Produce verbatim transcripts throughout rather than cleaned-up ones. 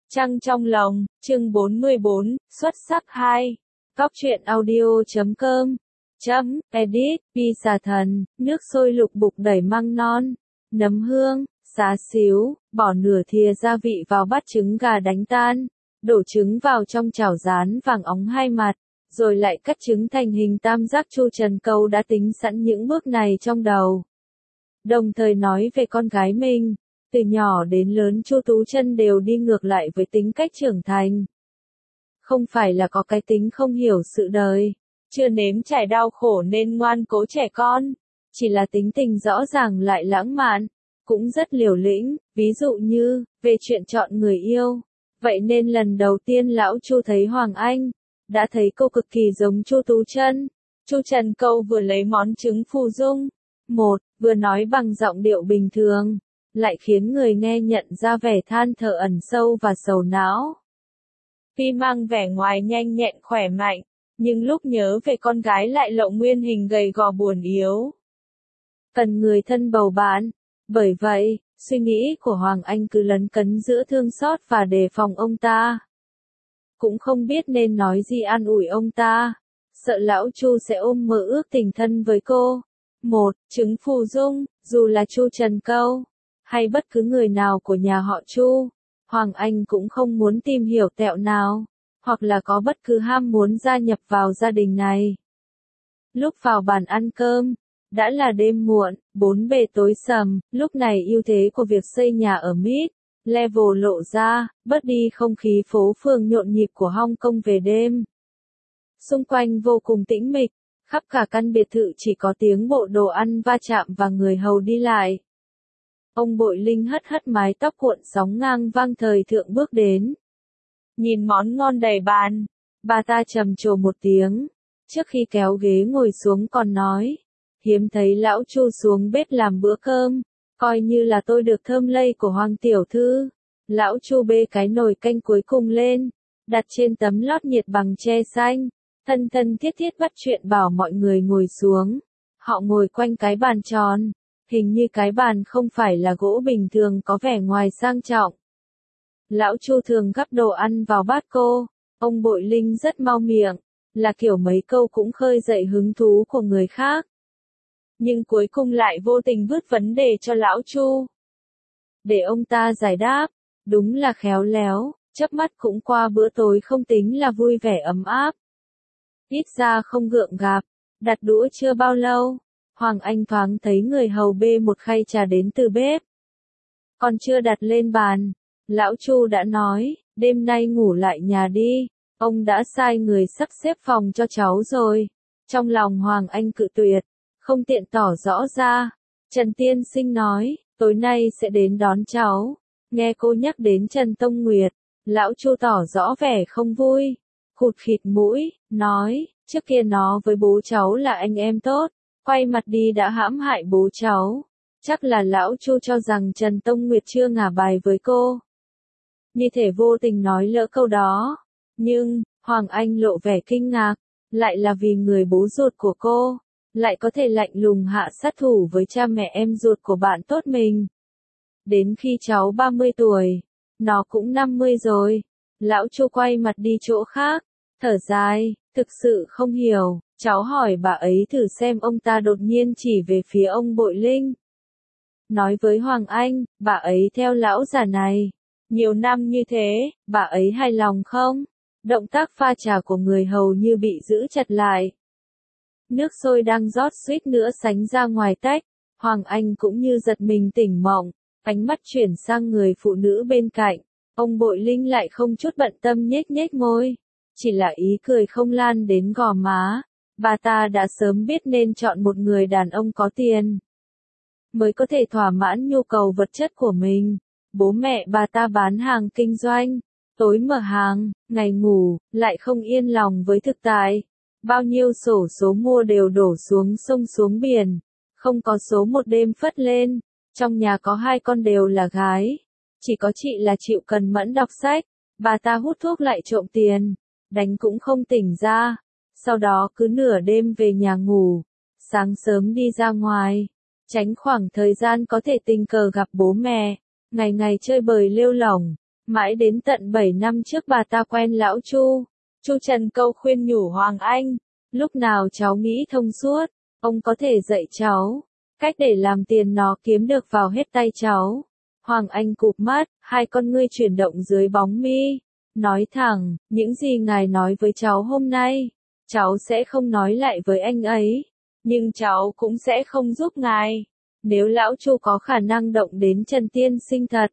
Trăng trong lòng, chương bốn mươi bốn, xuất sắc hai. Góc truyện audio chấm com. Chấm, edit, pizza thần, nước sôi lục bục đẩy măng non, nấm hương, xá xíu, bỏ nửa thìa gia vị vào bát trứng gà đánh tan, đổ trứng vào trong chảo rán vàng óng hai mặt, rồi lại cắt trứng thành hình tam giác. Chu Trần Câu đã tính sẵn những bước này trong đầu. Đồng thời nói về con gái mình. Từ nhỏ đến lớn Chu Tú Chân đều đi ngược lại với tính cách trưởng thành. Không phải là có cái tính không hiểu sự đời, chưa nếm trải đau khổ nên ngoan cố trẻ con, chỉ là tính tình rõ ràng lại lãng mạn, cũng rất liều lĩnh, ví dụ như, về chuyện chọn người yêu. Vậy nên lần đầu tiên lão Chu thấy Hoàng Anh, đã thấy cô cực kỳ giống Chu Tú Chân. Chu Trần Câu vừa lấy món trứng phù dung, một, vừa nói bằng giọng điệu bình thường, lại khiến người nghe nhận ra vẻ than thở ẩn sâu và sầu não. Tuy mang vẻ ngoài nhanh nhẹn khỏe mạnh, nhưng lúc nhớ về con gái lại lộ nguyên hình gầy gò buồn yếu. Cần người thân bầu bạn. Bởi vậy, suy nghĩ của Hoàng Anh cứ lấn cấn giữa thương xót và đề phòng ông ta. Cũng không biết nên nói gì an ủi ông ta, sợ lão Chu sẽ ôm mơ ước tình thân với cô. Một, trứng phù dung, dù là Chu Trần Câu hay bất cứ người nào của nhà họ Chu, Hoàng Anh cũng không muốn tìm hiểu tẹo nào, hoặc là có bất cứ ham muốn gia nhập vào gia đình này. Lúc vào bàn ăn cơm, đã là đêm muộn, bốn bề tối sầm, lúc này ưu thế của việc xây nhà ở mid level lộ ra, bớt đi không khí phố phường nhộn nhịp của Hong Kong về đêm. Xung quanh vô cùng tĩnh mịch, khắp cả căn biệt thự chỉ có tiếng bộ đồ ăn va chạm và người hầu đi lại. Ông Bội Linh hất hất mái tóc cuộn sóng ngang vang thời thượng bước đến. Nhìn món ngon đầy bàn, bà ta trầm trồ một tiếng, trước khi kéo ghế ngồi xuống còn nói, hiếm thấy lão Chu xuống bếp làm bữa cơm, coi như là tôi được thơm lây của Hoàng tiểu thư. Lão Chu bê cái nồi canh cuối cùng lên, đặt trên tấm lót nhiệt bằng tre xanh, thân thân thiết thiết bắt chuyện bảo mọi người ngồi xuống. Họ ngồi quanh cái bàn tròn. Hình như cái bàn không phải là gỗ bình thường, có vẻ ngoài sang trọng. Lão Chu thường gắp đồ ăn vào bát cô, ông Bội Linh rất mau miệng, là kiểu mấy câu cũng khơi dậy hứng thú của người khác. Nhưng cuối cùng lại vô tình vứt vấn đề cho lão Chu. Để ông ta giải đáp, đúng là khéo léo, chớp mắt cũng qua bữa tối không tính là vui vẻ ấm áp. Ít ra không gượng gạp, đặt đũa chưa bao lâu. Hoàng Anh thoáng thấy người hầu bê một khay trà đến từ bếp. Còn chưa đặt lên bàn, lão Chu đã nói, đêm nay ngủ lại nhà đi, ông đã sai người sắp xếp phòng cho cháu rồi. Trong lòng Hoàng Anh cự tuyệt, không tiện tỏ rõ ra. Trần Tiên Sinh nói, tối nay sẽ đến đón cháu. Nghe cô nhắc đến Trần Tông Nguyệt, lão Chu tỏ rõ vẻ không vui, khụt khịt mũi, nói, trước kia nó với bố cháu là anh em tốt. Quay mặt đi đã hãm hại bố cháu. Chắc là lão Chu cho rằng Trần Tông Nguyệt chưa ngả bài với cô. Như thể vô tình nói lỡ câu đó. Nhưng, Hoàng Anh lộ vẻ kinh ngạc. Lại là vì người bố ruột của cô. Lại có thể lạnh lùng hạ sát thủ với cha mẹ em ruột của bạn tốt mình. Đến khi cháu ba mươi tuổi, nó cũng năm mươi rồi. Lão Chu quay mặt đi chỗ khác. Thở dài, thực sự không hiểu. Cháu hỏi bà ấy thử xem. Ông ta đột nhiên chỉ về phía ông Bội Linh. Nói với Hoàng Anh, bà ấy theo lão già này. Nhiều năm như thế, bà ấy hài lòng không? Động tác pha trà của người hầu như bị giữ chặt lại. Nước sôi đang rót suýt nữa sánh ra ngoài tách. Hoàng Anh cũng như giật mình tỉnh mộng. Ánh mắt chuyển sang người phụ nữ bên cạnh. Ông Bội Linh lại không chút bận tâm nhếch nhếch môi. Chỉ là ý cười không lan đến gò má. Bà ta đã sớm biết nên chọn một người đàn ông có tiền, mới có thể thỏa mãn nhu cầu vật chất của mình. Bố mẹ bà ta bán hàng kinh doanh, tối mở hàng, ngày ngủ, lại không yên lòng với thực tại. Bao nhiêu sổ số mua đều đổ xuống sông xuống biển, không có số một đêm phất lên. Trong nhà có hai con đều là gái, chỉ có chị là chịu cần mẫn đọc sách. Bà ta hút thuốc lại trộm tiền, đánh cũng không tỉnh ra. Sau đó cứ nửa đêm về nhà ngủ, sáng sớm đi ra ngoài, tránh khoảng thời gian có thể tình cờ gặp bố mẹ, ngày ngày chơi bời lêu lỏng, Mãi đến tận bảy năm trước bà ta quen lão Chu. Chu Trần câu khuyên nhủ Hoàng Anh, lúc nào cháu nghĩ thông suốt, ông có thể dạy cháu cách để làm tiền nó kiếm được vào hết tay cháu. Hoàng Anh cụp mắt, hai con ngươi chuyển động dưới bóng mi, nói thẳng, những gì ngài nói với cháu hôm nay, cháu sẽ không nói lại với anh ấy, nhưng cháu cũng sẽ không giúp ngài. Nếu lão Chu có khả năng động đến Trần Tiên Sinh thật,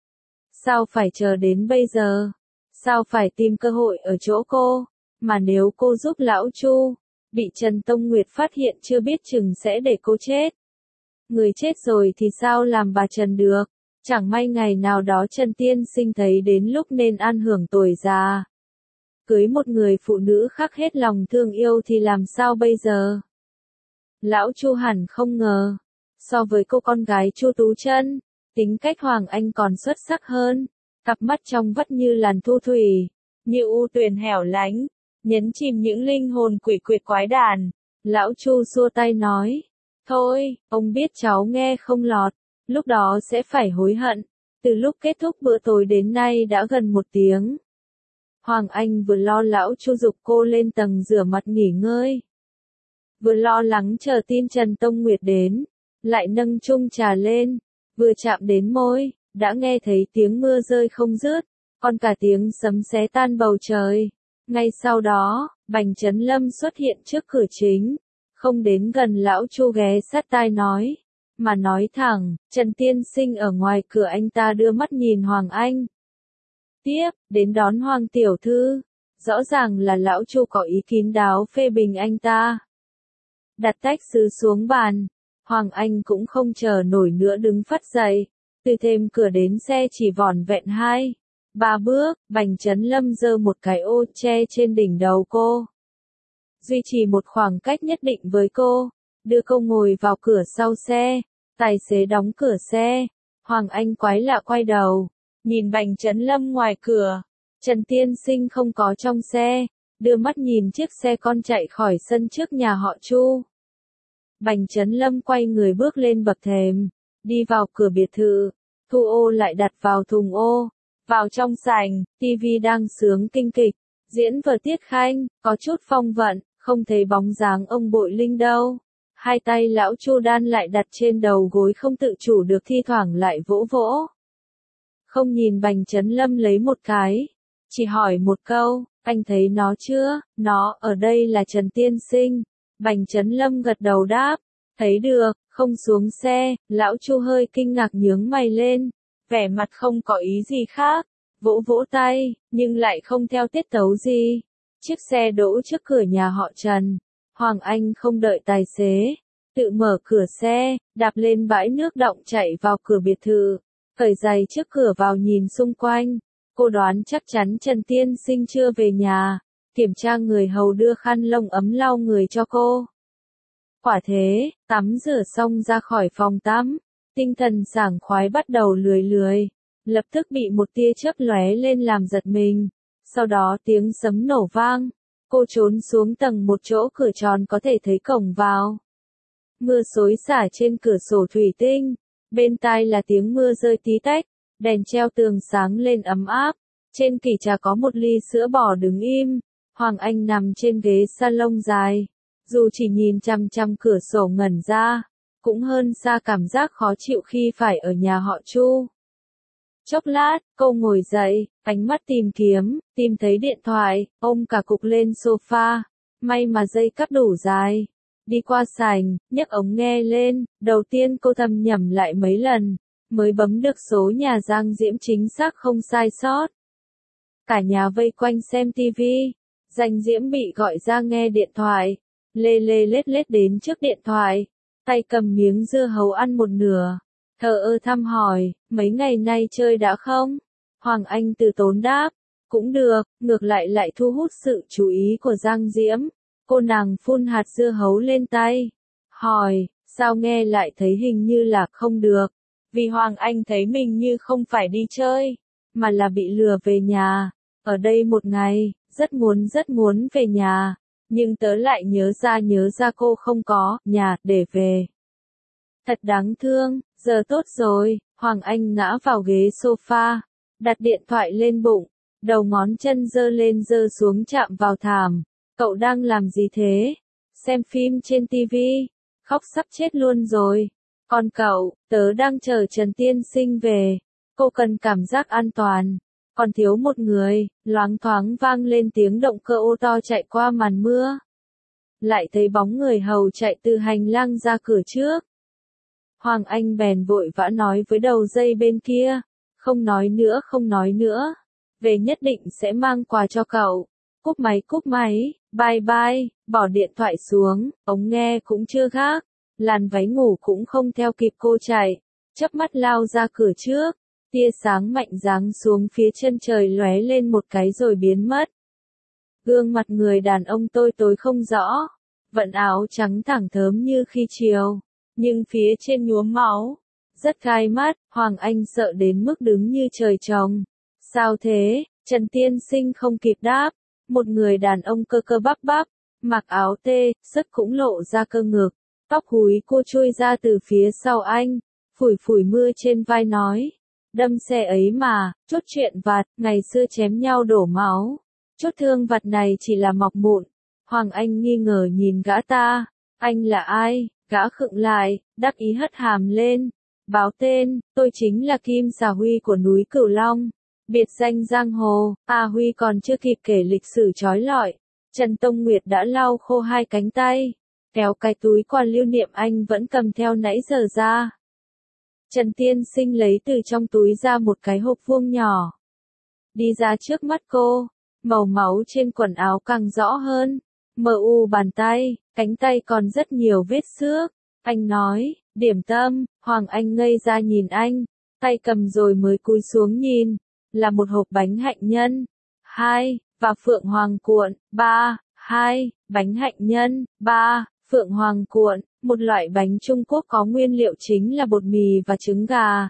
sao phải chờ đến bây giờ? Sao phải tìm cơ hội ở chỗ cô? Mà nếu cô giúp lão Chu, bị Trần Tông Nguyệt phát hiện chưa biết chừng sẽ để cô chết. Người chết rồi thì sao làm bà Trần được? Chẳng may ngày nào đó Trần Tiên Sinh thấy đến lúc nên ăn hưởng tuổi già. Cưới một người phụ nữ khác hết lòng thương yêu thì làm sao bây giờ? Lão Chu hẳn không ngờ. So với cô con gái Chu Tú Chân, tính cách Hoàng Anh còn xuất sắc hơn. Cặp mắt trong vắt như làn thu thủy, như u tuyền hẻo lánh, nhấn chìm những linh hồn quỷ quyệt quái đản. Lão Chu xua tay nói, thôi, ông biết cháu nghe không lọt, lúc đó sẽ phải hối hận. Từ lúc kết thúc bữa tối đến nay đã gần một tiếng. Hoàng Anh vừa lo lão Chu giục cô lên tầng rửa mặt nghỉ ngơi, vừa lo lắng chờ tin Trần Tông Nguyệt đến, lại nâng chung trà lên, vừa chạm đến môi, đã nghe thấy tiếng mưa rơi không dứt, còn cả tiếng sấm sét tan bầu trời. Ngay sau đó, Bành Chấn Lâm xuất hiện trước cửa chính, không đến gần lão Chu ghé sát tai nói, mà nói thẳng, Trần Tiên Sinh ở ngoài cửa. Anh ta đưa mắt nhìn Hoàng Anh. Tiếp, đến đón Hoàng tiểu thư, rõ ràng là lão Chu có ý kín đáo phê bình anh ta. Đặt tách sứ xuống bàn, Hoàng Anh cũng không chờ nổi nữa đứng phắt dậy, từ thềm cửa đến xe chỉ vỏn vẹn hai, ba bước. Bành Chấn Lâm giơ một cái ô che trên đỉnh đầu cô, duy trì một khoảng cách nhất định với cô, đưa cô ngồi vào cửa sau xe. Tài xế đóng cửa xe, Hoàng Anh quái lạ quay đầu, nhìn Bành Chấn Lâm ngoài cửa. Trần Tiên Sinh không có trong xe, đưa mắt nhìn chiếc xe con chạy khỏi sân trước nhà họ Chu. Bành Chấn Lâm quay người bước lên bậc thềm, đi vào cửa biệt thự, thu ô lại đặt vào thùng ô. Vào trong sảnh, tivi đang sướng kinh kịch, diễn vở Tiết Khanh, có chút phong vận, không thấy bóng dáng ông Bội Linh đâu. Hai tay lão Chu đan lại đặt trên đầu gối không tự chủ được, thi thoảng lại vỗ vỗ. Không nhìn Bành Chấn Lâm lấy một cái, chỉ hỏi một câu, anh thấy nó chưa? Nó ở đây là Trần Tiên Sinh. Bành Chấn Lâm gật đầu đáp, thấy được. Không xuống xe, lão Chu hơi kinh ngạc nhướng mày lên, vẻ mặt không có ý gì khác, vỗ vỗ tay, nhưng lại không theo tiết tấu gì. Chiếc xe đỗ trước cửa nhà họ Trần. Hoàng Anh không đợi tài xế, tự mở cửa xe, đạp lên bãi nước động chạy vào cửa biệt thự, cởi giày trước cửa vào nhìn xung quanh. Cô đoán chắc chắn Trần Tiên Sinh chưa về nhà, kiểm tra người hầu đưa khăn lông ấm lau người cho cô. Quả thế, tắm rửa xong ra khỏi phòng tắm, tinh thần sảng khoái bắt đầu lười lười, lập tức bị một tia chớp lóe lên làm giật mình, sau đó tiếng sấm nổ vang. Cô trốn xuống tầng một chỗ cửa tròn có thể thấy cổng vào. Mưa xối xả trên cửa sổ thủy tinh, bên tai là tiếng mưa rơi tí tách, đèn treo tường sáng lên ấm áp. Trên kỷ trà có một ly sữa bò đứng im. Hoàng Anh nằm trên ghế salon dài, dù chỉ nhìn chằm chằm cửa sổ ngẩn ra, cũng hơn xa cảm giác khó chịu khi phải ở nhà họ Chu. Chốc lát, cô ngồi dậy, ánh mắt tìm kiếm, tìm thấy điện thoại, ôm cả cục lên sofa, may mà dây cáp đủ dài. Đi qua sảnh, nhấc ống nghe lên, đầu tiên cô thầm nhẩm lại mấy lần, mới bấm được số nhà Giang Diễm chính xác không sai sót. Cả nhà vây quanh xem tivi, Giang Diễm bị gọi ra nghe điện thoại, lê lê lết lết đến trước điện thoại, tay cầm miếng dưa hấu ăn một nửa. Thờ ơ thăm hỏi, mấy ngày nay chơi đã không? Hoàng Anh từ tốn đáp, cũng được, ngược lại lại thu hút sự chú ý của Giang Diễm. Cô nàng phun hạt dưa hấu lên tay, hỏi, sao nghe lại thấy hình như là không được? Vì Hoàng Anh thấy mình như không phải đi chơi, mà là bị lừa về nhà. Ở đây một ngày, rất muốn rất muốn về nhà, nhưng tớ lại nhớ ra nhớ ra cô không có nhà để về. Thật đáng thương, giờ tốt rồi. Hoàng Anh ngã vào ghế sofa, đặt điện thoại lên bụng, đầu ngón chân giơ lên giơ xuống chạm vào thảm. Cậu đang làm gì thế? Xem phim trên tivi, khóc sắp chết luôn rồi. Còn cậu, tớ đang chờ Trần Tiên Sinh về. Cô cần cảm giác an toàn. Còn thiếu một người, loáng thoáng vang lên tiếng động cơ ô tô chạy qua màn mưa. Lại thấy bóng người hầu chạy từ hành lang ra cửa trước. Hoàng Anh bèn vội vã nói với đầu dây bên kia. Không nói nữa, không nói nữa. Về nhất định sẽ mang quà cho cậu. Cúp máy, cúp máy, bye bye, bỏ điện thoại xuống, ống nghe cũng chưa gác. Làn váy ngủ cũng không theo kịp cô chạy. Chớp mắt lao ra cửa trước. Tia sáng mạnh giáng xuống phía chân trời lóe lên một cái rồi biến mất. Gương mặt người đàn ông tôi tối không rõ. Vận áo trắng thẳng thớm như khi chiều. Nhưng phía trên nhuốm máu. Rất gai mắt, Hoàng Anh sợ đến mức đứng như trời trồng. Sao thế? Trần Tiên Sinh không kịp đáp. Một người đàn ông cơ cơ bắp bắp. Mặc áo tê, sức cũng lộ ra cơ ngực. Tóc húi cô chui ra từ phía sau anh. Phủi phủi mưa trên vai nói. Đâm xe ấy mà, chút chuyện vặt, ngày xưa chém nhau đổ máu. Chút thương vặt này chỉ là mọc mụn. Hoàng Anh nghi ngờ nhìn gã ta. Anh là ai? Gã khựng lại, đắc ý hất hàm lên. Báo tên, tôi chính là Kim Xà Huy của núi Cửu Long. Biệt danh giang hồ, A Huy còn chưa kịp kể lịch sử trói lọi. Trần Tông Nguyệt đã lau khô hai cánh tay. Kéo cái túi quà lưu niệm anh vẫn cầm theo nãy giờ ra. Trần Tiên Sinh lấy từ trong túi ra một cái hộp vuông nhỏ. Đi ra trước mắt cô, màu máu trên quần áo càng rõ hơn. Mờ u bàn tay, cánh tay còn rất nhiều vết xước. Anh nói, điểm tâm, Hoàng Anh ngây ra nhìn anh, tay cầm rồi mới cúi xuống nhìn, là một hộp bánh hạnh nhân. Hai, và phượng hoàng cuộn. Ba, hai, bánh hạnh nhân. Ba, phượng hoàng cuộn, một loại bánh Trung Quốc có nguyên liệu chính là bột mì và trứng gà.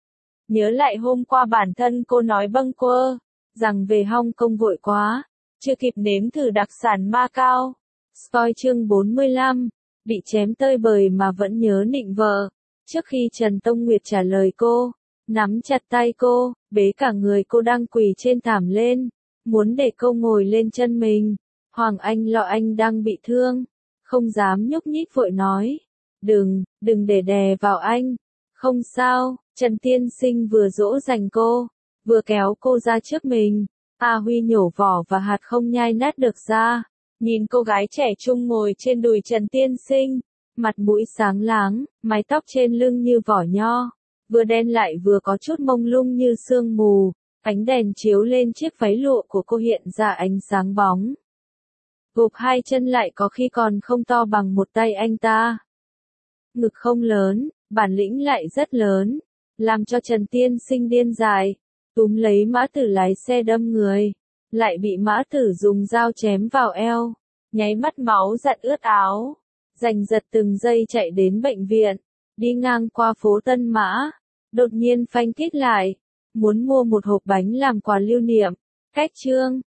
Nhớ lại hôm qua bản thân cô nói bâng quơ, rằng về Hong Kong vội quá, chưa kịp nếm thử đặc sản Macau. Spoil chương bốn mươi lăm, bị chém tơi bời mà vẫn nhớ nịnh vợ. Trước khi Trần Tông Nguyệt trả lời cô, nắm chặt tay cô, bế cả người cô đang quỳ trên thảm lên, muốn để cô ngồi lên chân mình. Hoàng Anh lo anh đang bị thương, không dám nhúc nhích vội nói. Đừng, đừng để đè vào anh. Không sao, Trần Tiên Sinh vừa dỗ dành cô, vừa kéo cô ra trước mình. A Huy nhổ vỏ và hạt không nhai nát được ra. Nhìn cô gái trẻ trung ngồi trên đùi Trần Tiên Sinh, mặt mũi sáng láng, mái tóc trên lưng như vỏ nho, vừa đen lại vừa có chút mông lung như sương mù, ánh đèn chiếu lên chiếc váy lụa của cô hiện ra ánh sáng bóng. Gộp hai chân lại có khi còn không to bằng một tay anh ta. Ngực không lớn, bản lĩnh lại rất lớn, làm cho Trần Tiên Sinh điên dại, túm lấy Mã Tử lái xe đâm người, lại bị Mã Tử dùng dao chém vào eo, nháy mắt máu dặn ướt áo, giành giật từng giây chạy đến bệnh viện, đi ngang qua phố Tân Mã, đột nhiên phanh kít lại, muốn mua một hộp bánh làm quà lưu niệm, cách chương.